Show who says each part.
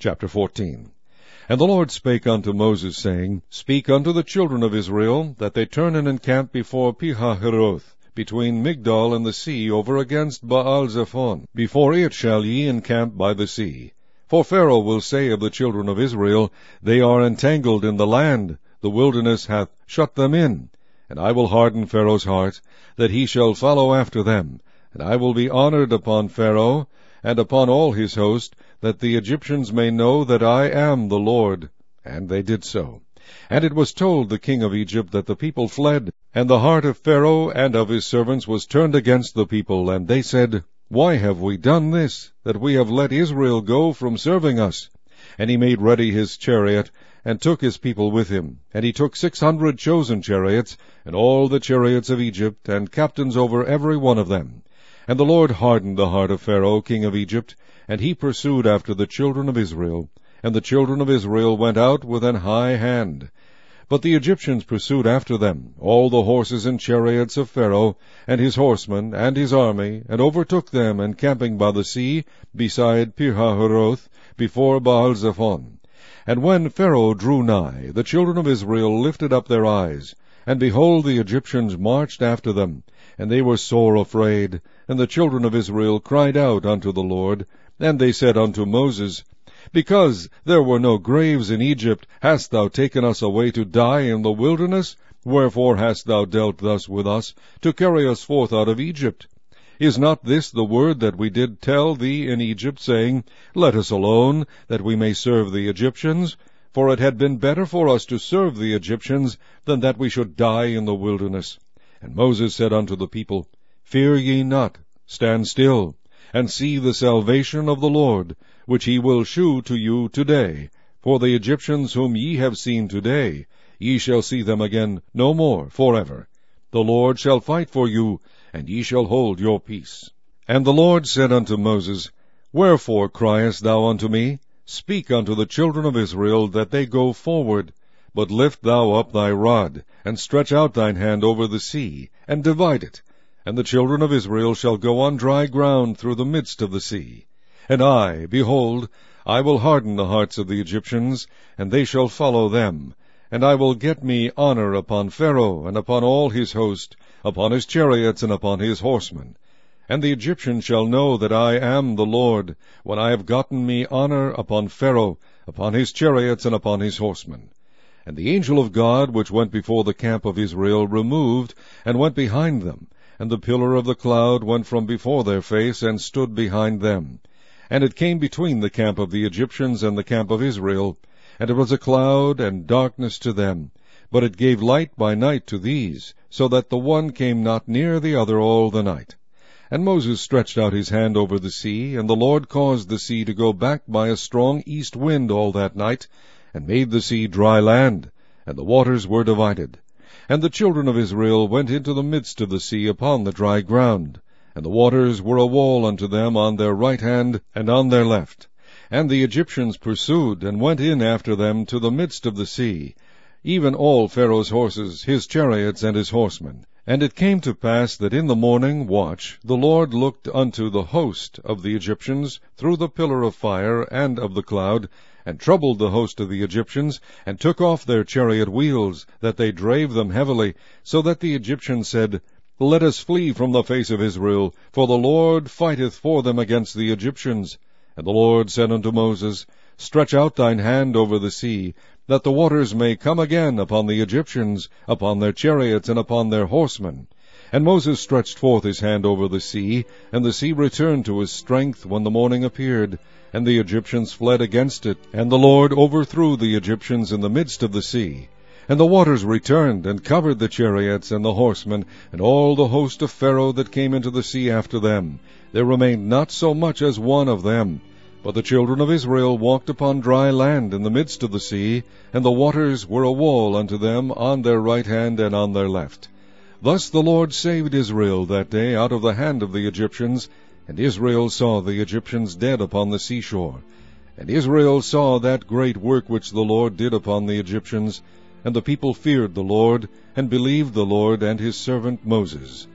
Speaker 1: Chapter 14. And the Lord spake unto Moses, saying, Speak unto the children of Israel, that they turn and encamp before Pihahiroth, between Migdol and the sea, over against Baal-zephon. Before it shall ye encamp by the sea. For Pharaoh will say of the children of Israel, They are entangled in the land, the wilderness hath shut them in. And I will harden Pharaoh's heart, that he shall follow after them. And I will be honored upon Pharaoh, and upon all his host, that the Egyptians may know that I am the Lord. And they did so. And it was told the king of Egypt that the people fled, and the heart of Pharaoh and of his servants was turned against the people. And they said, Why have we done this, that we have let Israel go from serving us? And he made ready his chariot, and took his people with him. And he took 600 chosen chariots, and all the chariots of Egypt, and captains over every one of them. And the Lord hardened the heart of Pharaoh king of Egypt, and he pursued after the children of Israel. And the children of Israel went out with an high hand. But the Egyptians pursued after them, all the horses and chariots of Pharaoh, and his horsemen, and his army, and overtook them, encamping by the sea, beside Pihahiroth, before Baal-zephon. And when Pharaoh drew nigh, the children of Israel lifted up their eyes, and behold, the Egyptians marched after them, and they were sore afraid. And the children of Israel cried out unto the Lord, and they said unto Moses, Because there were no graves in Egypt, hast thou taken us away to die in the wilderness? Wherefore hast thou dealt thus with us, to carry us forth out of Egypt? Is not this the word that we did tell thee in Egypt, saying, Let us alone, that we may serve the Egyptians? For it had been better for us to serve the Egyptians, than that we should die in the wilderness. And Moses said unto the people, Fear ye not, stand still, and see the salvation of the Lord, which he will shew to you today. For the Egyptians whom ye have seen today, ye shall see them again no more forever. The Lord shall fight for you, and ye shall hold your peace. And the Lord said unto Moses, Wherefore criest thou unto me? Speak unto the children of Israel, that they go forward. But lift thou up thy rod, and stretch out thine hand over the sea, and divide it. And the children of Israel shall go on dry ground through the midst of the sea. And I, behold, I will harden the hearts of the Egyptians, and they shall follow them. And I will get me honor upon Pharaoh, and upon all his host, upon his chariots, and upon his horsemen. And the Egyptians shall know that I am the Lord, when I have gotten me honor upon Pharaoh, upon his chariots, and upon his horsemen. And the angel of God, which went before the camp of Israel, removed, and went behind them. And the pillar of the cloud went from before their face, and stood behind them. And it came between the camp of the Egyptians and the camp of Israel. And it was a cloud and darkness to them. But it gave light by night to these, so that the one came not near the other all the night. And Moses stretched out his hand over the sea, and the Lord caused the sea to go back by a strong east wind all that night, and made the sea dry land, and the waters were divided. And the children of Israel went into the midst of the sea upon the dry ground, and the waters were a wall unto them on their right hand and on their left. And the Egyptians pursued, and went in after them to the midst of the sea, even all Pharaoh's horses, his chariots, and his horsemen. And it came to pass that in the morning watch the Lord looked unto the host of the Egyptians through the pillar of fire and of the cloud, and troubled the host of the Egyptians, and took off their chariot wheels, that they drave them heavily, so that the Egyptians said, Let us flee from the face of Israel, for the Lord fighteth for them against the Egyptians. And the Lord said unto Moses, Stretch out thine hand over the sea, that the waters may come again upon the Egyptians, upon their chariots, and upon their horsemen. And Moses stretched forth his hand over the sea, and the sea returned to his strength when the morning appeared, and the Egyptians fled against it, and the Lord overthrew the Egyptians in the midst of the sea. And the waters returned, and covered the chariots and the horsemen, and all the host of Pharaoh that came into the sea after them. There remained not so much as one of them. But the children of Israel walked upon dry land in the midst of the sea, and the waters were a wall unto them on their right hand and on their left. Thus the Lord saved Israel that day out of the hand of the Egyptians, and Israel saw the Egyptians dead upon the seashore. And Israel saw that great work which the Lord did upon the Egyptians, and the people feared the Lord, and believed the Lord and his servant Moses.